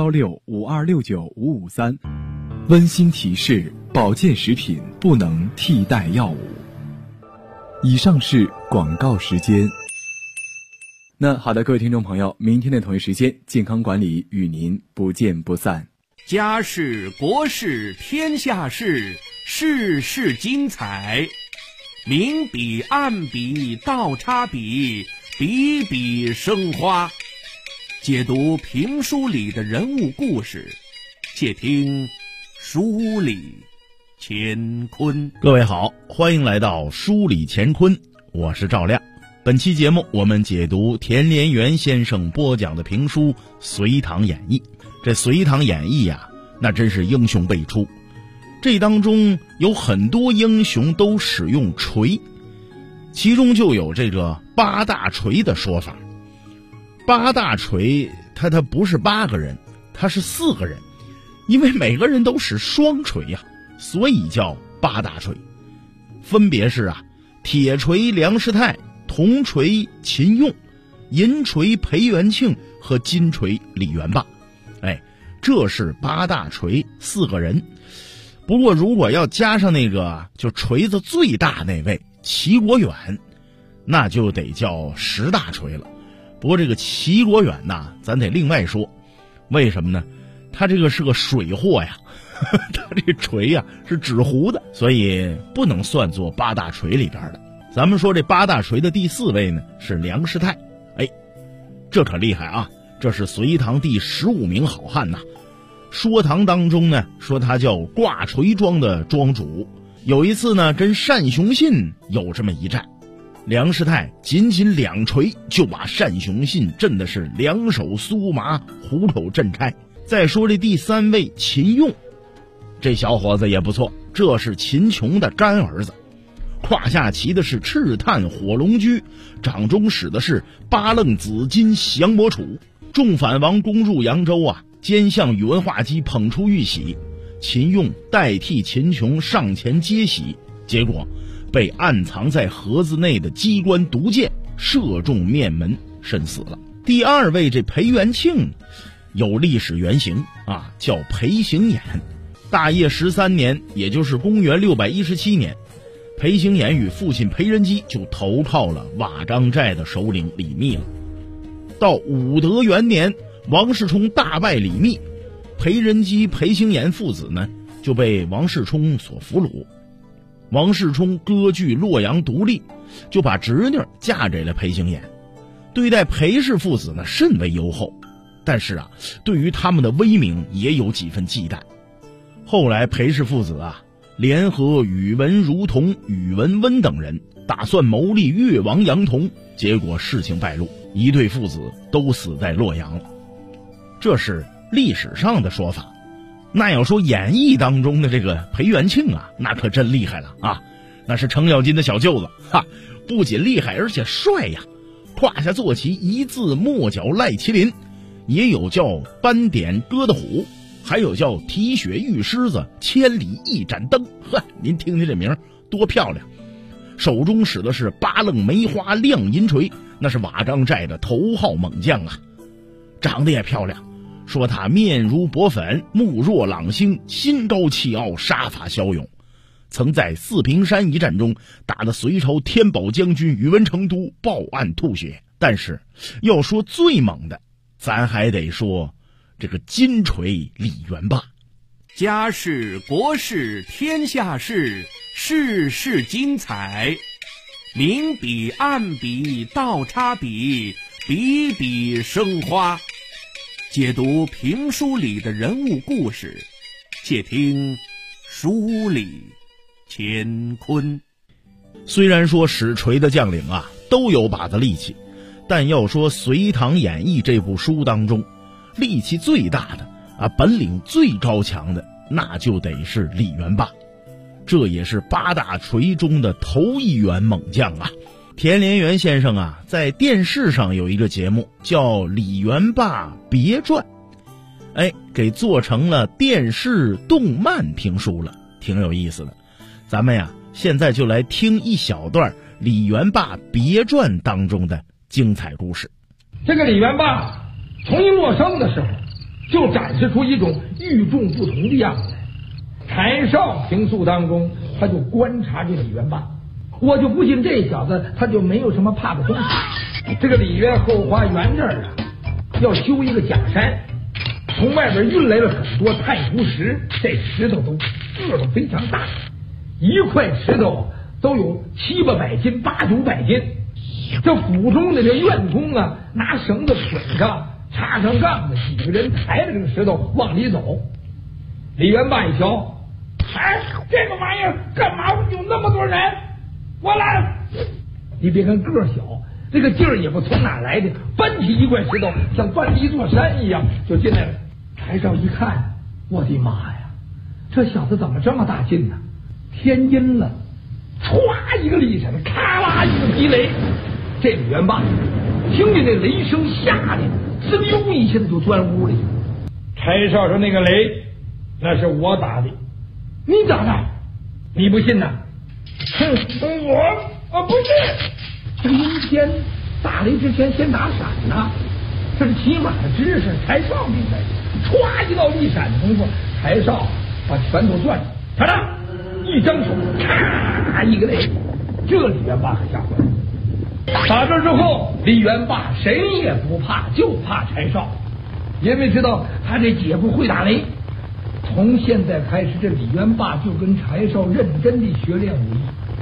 031652695553。温馨提示：保健食品不能替代药物。以上是广告时间。那好的，各位听众朋友，明天的同一时间，健康管理与您不见不散。 家事国事天下事，事事精彩，明笔暗笔倒插笔，笔笔生花。解读评书里的人物故事，且听书里乾坤。 各位好，欢迎来到书里乾坤，我是赵亮。本期节目我们解读田连元先生播讲的评书《隋唐演义》。这《隋唐演义》呀，那真是英雄辈出，这当中有很多英雄都使用锤，其中就有这个八大锤的说法。八大锤他不是8个人，他是4个人，因为每个人都使双锤呀，所以叫八大锤。分别是铁锤梁师太，铜锤秦用，银锤裴元庆和金锤李元霸。这是八大锤4个人。不过如果要加上那个就锤子最大那位齐国远，那就得叫10大锤了。不过这个齐国远呐，咱得另外说。为什么呢？他这个是个水货呀，他这锤呀是纸糊的，所以不能算作八大锤里边的。咱们说这八大锤的第4位呢是梁师太。这可厉害啊，这是隋唐第15名好汉呐。说唐当中呢，说他叫挂锤庄的庄主。有一次呢，跟单雄信有这么一战，梁师太仅2锤就把单雄信震的是2手酥麻，虎口震开。再说这第3位秦用，这小伙子也不错，这是秦琼的干儿子，胯下骑的是赤炭火龙驹，掌中使的是八楞紫金降魔杵。众反王攻入扬州奸相宇文化及捧出玉玺，秦用代替秦琼上前接玺，结果被暗藏在盒子内的机关毒箭射中面门，身死了。第2位这裴元庆有历史原型叫裴行衍。大业13年，也就是公元617年，裴行衍与父亲裴仁基就投靠了瓦岗寨的首领李密了。到武德元年，王世充大败李密，裴仁基、裴行衍父子呢就被王世充所俘虏。王世充割据洛阳独立，就把侄女嫁给了裴行衍，对待裴氏父子呢甚为优厚，但是对于他们的威名也有几分忌惮。后来裴氏父子联合宇文如同、宇文温等人，打算谋立越王杨同，结果事情败露，一对父子都死在洛阳了。这是历史上的说法。那要说演义当中的这个裴元庆那可真厉害了那是程咬金的小舅子不仅厉害而且帅呀，胯下坐骑一字末角赖麒麟，也有叫斑点鸽的虎，还有叫提血玉狮子，千里一盏灯。您听听这名多漂亮。手中使的是八楞梅花亮银锤，那是瓦岗寨的头号猛将长得也漂亮，说他面如薄粉，目若朗星，心高气傲，杀伐骁勇，曾在四平山一战中打得隋朝天宝将军宇文成都报案吐血。但是要说最猛的，咱还得说这个金锤李元霸。 家事国事天下事，事事精彩，明笔暗笔倒插笔，笔笔生花。解读评书里的人物故事，且听书里乾坤。 虽然说使锤的将领都有把子力气，但要说《隋唐演义》这部书当中，力气最大的本领最高强的，那就得是李元霸。 这也是8大锤中的头一员猛将啊。田连元先生啊，在电视上有一个节目叫《李元霸别传》，给做成了电视动漫评书了，挺有意思的。咱们呀，现在就来听一小段《李元霸别传》当中的精彩故事。 这个李元霸从一落生的时候，就展示出一种与众不同的样子来。柴少评述当中，他就观察这李元霸，我就不信这小子他就没有什么怕的东西。这个李渊后花园这儿啊，要修一个假山，从外边运来了很多太湖石，这石头都个头非常大，一块石头都有7、8百斤、8、9百斤。这府中的这院工啊，拿绳子捆上，插上杠子，几个人抬着这个石头往里走。李元霸一瞧，这个玩意儿干嘛有那么多人？我来！你别看个小，这个劲儿也不从哪来的，搬起一块石头像搬了一座山一样就进来了。柴少一看，我的妈呀，这小子怎么这么大劲呢？天阴了，歘一个力闪，咔啦一个劈雷。这李元霸听见那雷声吓得滋溜一下子就钻屋里。柴少说：“那个雷那是我打的。”你打的？你不信呐？我不是。这阴天打雷之前先打闪呐，这是起码的知识。柴少明白，歘一道一闪的功夫，柴少把拳头攥住，看着一张手，咔一个雷，这李元霸可吓坏了。打这之后，李元霸谁也不怕，就怕柴少，因为知道他这姐夫会打雷。从现在开始，这李元霸就跟柴少认真地学练武艺。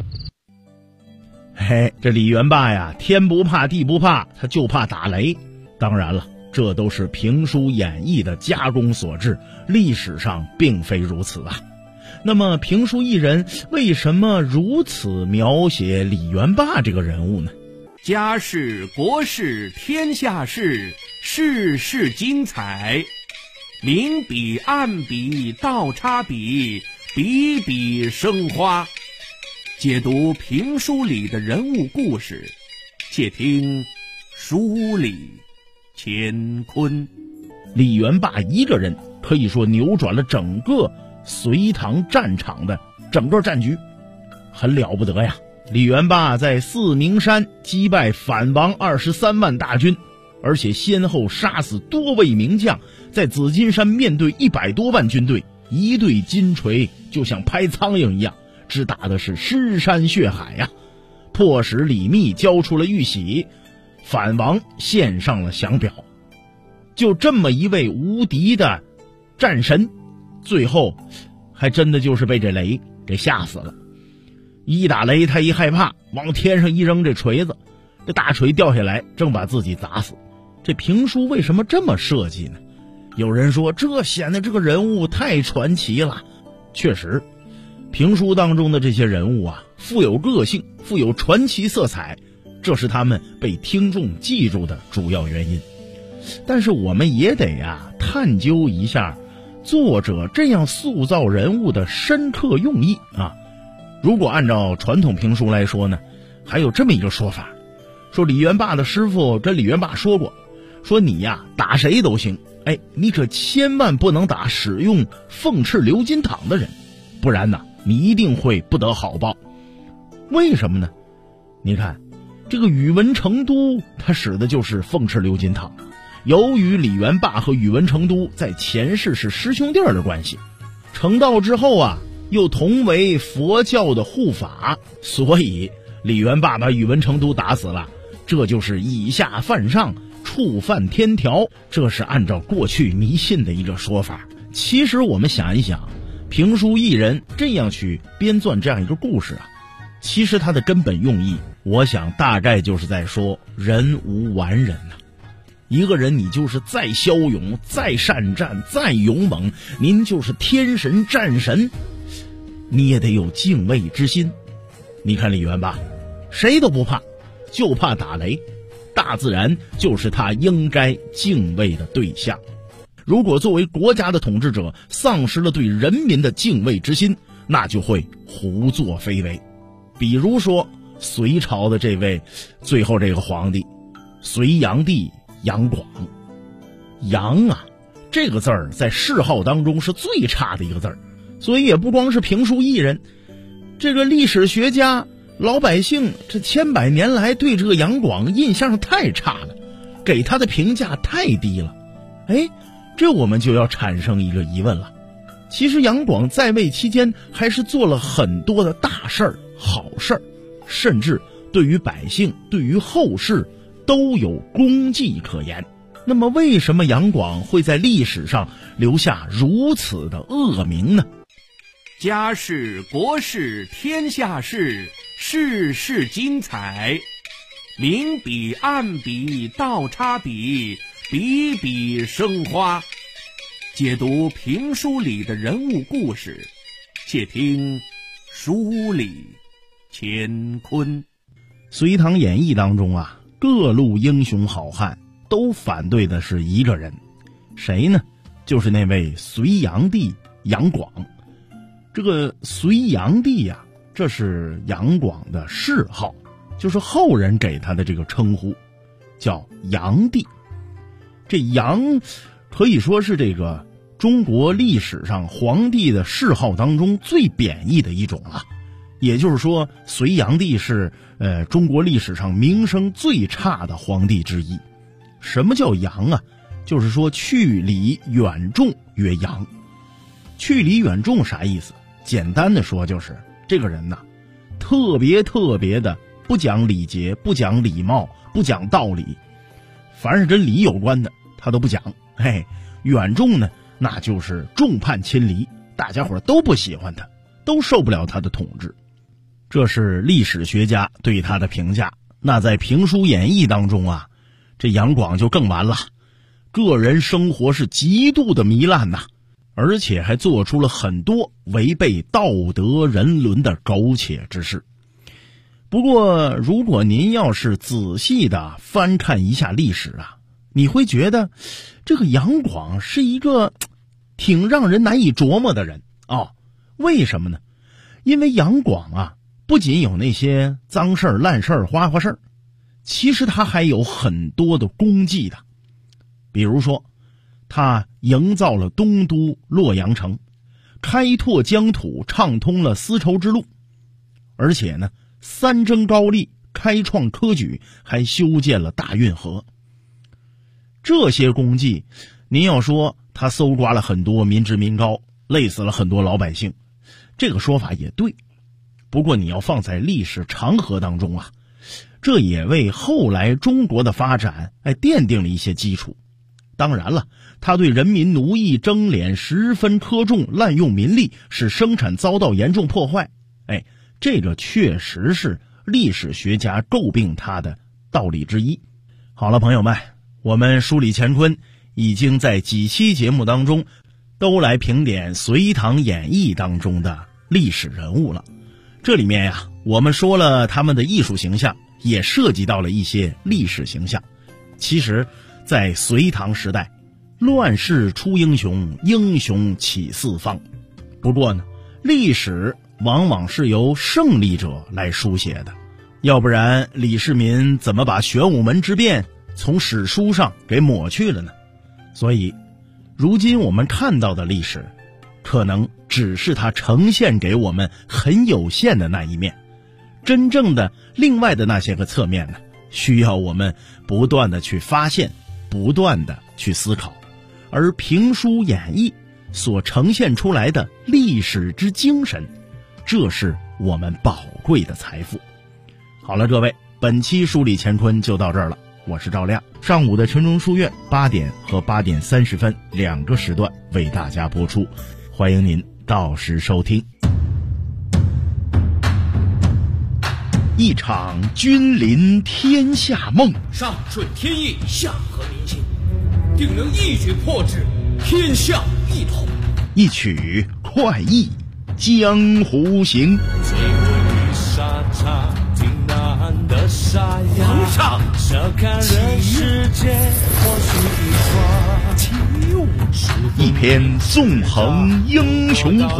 这李元霸呀，天不怕地不怕，他就怕打雷。当然了，这都是评书演绎的加工所致，历史上并非如此啊。那么评书艺人为什么如此描写李元霸这个人物呢？ 家事国事天下事，事事精彩，明笔暗笔倒插笔，笔笔生花。解读评书里的人物故事，且听书里乾坤。 李元霸一个人可以说扭转了整个隋唐战场的整个战局，很了不得呀。李元霸在四明山击败反王23万大军，而且先后杀死多位名将，在紫金山面对100多万军队，一对金锤就像拍苍蝇一样，只打的是尸山血海呀，迫使李密交出了玉玺，反王献上了降表。就这么一位无敌的战神，最后还真的就是被这雷给吓死了。一打雷他一害怕，往天上一扔这锤子，这大锤掉下来正把自己砸死。这评书为什么这么设计呢？有人说这显得这个人物太传奇了。确实，评书当中的这些人物啊，富有个性，富有传奇色彩，这是他们被听众记住的主要原因。但是我们也得探究一下作者这样塑造人物的深刻用意啊。如果按照传统评书来说呢，还有这么一个说法，说李元霸的师傅跟李元霸说过，说你打谁都行，你可千万不能打使用凤翅鎏金镗的人，不然你一定会不得好报。为什么呢？你看这个宇文成都他使的就是凤翅鎏金镗，由于李元霸和宇文成都在前世是师兄弟的关系，成道之后又同为佛教的护法，所以李元霸把宇文成都打死了，这就是以下犯上，触犯天条，这是按照过去迷信的一个说法。其实我们想一想，评书艺人这样去编撰这样一个故事其实它的根本用意，我想大概就是在说人无完人一个人你就是再骁勇，再善战，再勇猛，您就是天神战神，你也得有敬畏之心。你看李元霸谁都不怕，就怕打雷，大自然就是他应该敬畏的对象。如果作为国家的统治者丧失了对人民的敬畏之心， 那就会胡作非为。比如说隋朝的这位最后这个皇帝隋炀帝杨广。杨啊这个字儿在谥号当中是最差的一个字儿，所以也不光是评书艺人，这个历史学家老百姓这千百年来对这个杨广印象太差了，给他的评价太低了。这我们就要产生一个疑问了，其实杨广在位期间还是做了很多的大事儿好事儿，甚至对于百姓对于后世都有功绩可言。那么为什么杨广会在历史上留下如此的恶名呢？ 家事国事天下事，事事精彩，明笔暗笔倒插笔，笔笔生花。解读评书里的人物故事，且听书里乾坤。 隋唐演义当中啊，各路英雄好汉都反对的是一个人，谁呢？就是那位隋炀帝杨广。这个隋炀帝啊，这是杨广的谥号，就是后人给他的这个称呼，叫炀帝。这炀可以说是这个中国历史上皇帝的谥号当中最贬义的一种了。也就是说，隋炀帝是中国历史上名声最差的皇帝之一。什么叫炀啊？就是说去礼远重曰炀。去礼远重啥意思？简单的说就是这个人呐，特别的不讲礼节，不讲礼貌，不讲道理，凡是跟礼有关的他都不讲。远重呢，那就是众叛亲离，大家伙都不喜欢他，都受不了他的统治。这是历史学家对他的评价。那在评书演义当中啊，这杨广就更完了，个人生活是极度的糜烂呐，而且还做出了很多违背道德人伦的苟且之事。不过如果您要是仔细的翻看一下历史啊，你会觉得这个杨广是一个挺让人难以琢磨的人为什么呢？因为杨广啊，不仅有那些脏事儿烂事儿花花事儿，其实他还有很多的功绩的。比如说他营造了东都洛阳城，开拓疆土，畅通了丝绸之路，而且呢三征高丽，开创科举，还修建了大运河。这些功绩您要说他搜刮了很多民脂民膏，累死了很多老百姓，这个说法也对。不过你要放在历史长河当中啊，这也为后来中国的发展奠定了一些基础。当然了，他对人民奴役征敛十分苛重，滥用民力，使生产遭到严重破坏，这个确实是历史学家诟病他的道理之一。好了，朋友们，我们书里乾坤已经在几期节目当中都来评点隋唐演义当中的历史人物了。这里面呀，我们说了他们的艺术形象，也涉及到了一些历史形象。其实在隋唐时代，乱世出英雄，英雄起四方。不过呢，历史往往是由胜利者来书写的，要不然李世民怎么把玄武门之变从史书上给抹去了呢？所以如今我们看到的历史可能只是它呈现给我们很有限的那一面，真正的另外的那些个侧面呢，需要我们不断的去发现，不断的去思考。而评书演义所呈现出来的历史之精神，这是我们宝贵的财富。好了，各位，本期书里乾坤就到这儿了，我是赵亮。上午的城中书院8点和8点30分2个时段为大家播出，欢迎您到时收听。一场君临天下梦， 上顺天意，下合民心，定能一举破之，天下一统。 一曲快意江湖行。 皇上， 这看人世间或许一说， 起舞是一篇纵横英雄谱，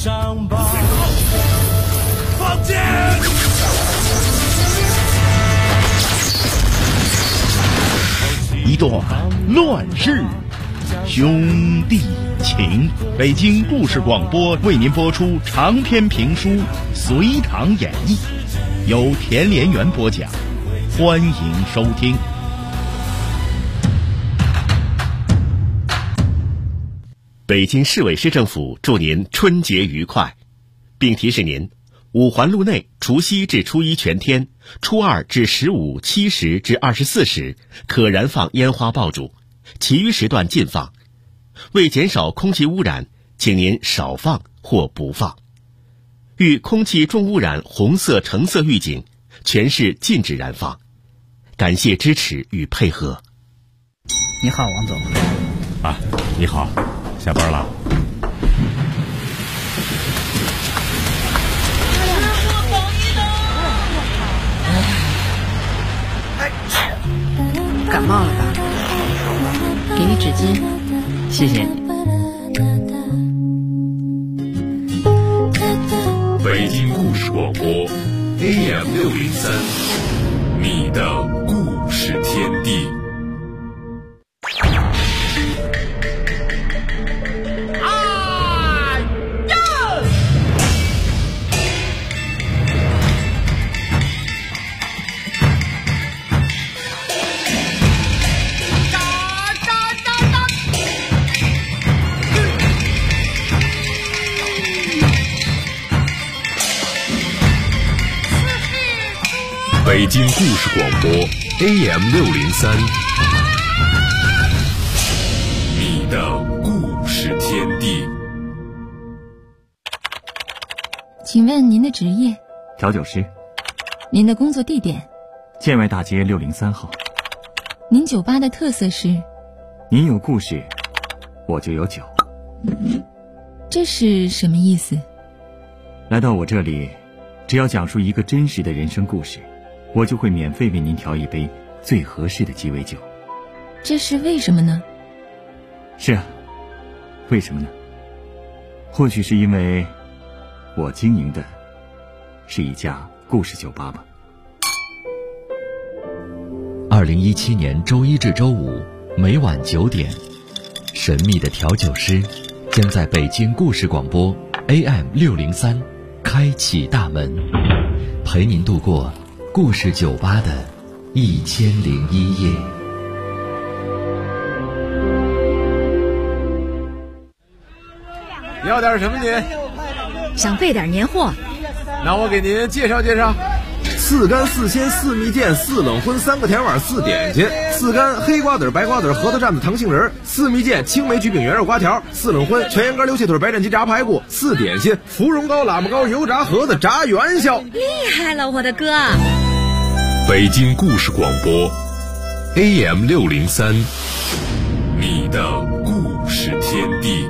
放箭！ 一段乱世兄弟情。北京故事广播为您播出长篇评书《隋唐演义》，由田连元播讲，欢迎收听。 北京市委市政府祝您春节愉快，并提示您，五环路内除夕至初一全天，初二至15、7时至24时可燃放烟花爆竹，其余时段禁放。为减少空气污染，请您少放或不放。遇空气重污染红色、橙色预警，全市禁止燃放。感谢支持与配合。 你好，王总。 啊，你好，下班了。 感冒了吧？给你纸巾，谢谢你。 北京故事广播 AM603，你的故事天地。北京故事广播 AM603，你的故事天地。 请问您的职业？ 调酒师。 您的工作地点？ 建外大街603号。 您酒吧的特色是？ 您有故事，我就有酒。 这是什么意思？ 来到我这里，只要讲述一个真实的人生故事，我就会免费为您调一杯最合适的鸡尾酒。 这是为什么呢？ 是啊，为什么呢？或许是因为我经营的是一家故事酒吧吧。 2017年周一至周五每晚9点，神秘的调酒师将在北京故事广播 AM603开启大门，陪您度过故事酒吧的1001夜。 要点什么您？ 想备点年货。 那我给您介绍介绍。 4干4鲜4蜜饯4冷荤3个甜碗4点心，4干黑瓜子白瓜子核桃蘸子糖杏仁，4蜜饯青梅焗饼圆肉瓜条，4冷荤全羊肝溜蟹腿白斩鸡炸排骨，4点心芙蓉糕喇嘛糕油炸盒子炸元宵。 厉害了，我的哥！ 北京故事广播 AM603，你的故事天地。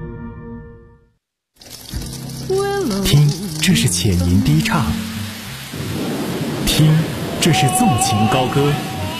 听，这是浅吟低唱；听，这是纵情高歌；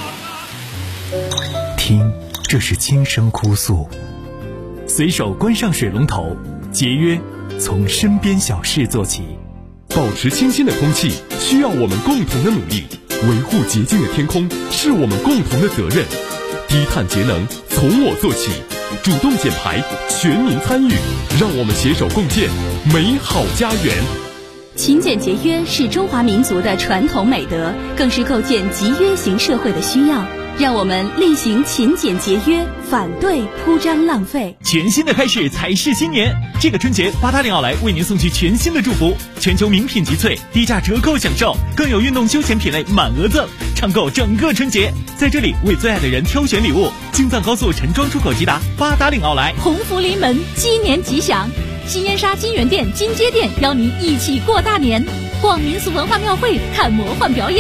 听，这是轻声哭诉。随手关上水龙头，节约从身边小事做起。 保持清新的空气需要我们共同的努力，维护洁净的天空是我们共同的责任。低碳节能从我做起，主动减排，全民参与，让我们携手共建美好家园。 勤俭节约是中华民族的传统美德，更是构建集约型社会的需要。让我们厉行勤俭节约，反对铺张浪费。 全新的开始才是新年，这个春节八达岭奥莱为您送去全新的祝福，全球名品集萃，低价折扣享受，更有运动休闲品类满额赠，畅购整个春节。在这里为最爱的人挑选礼物，京藏高速陈庄出口直达八达岭奥莱， 鸿福临门，鸡年吉祥。新燕莎金源店、金街店邀您一起过大年，逛民俗文化庙会，看魔幻表演。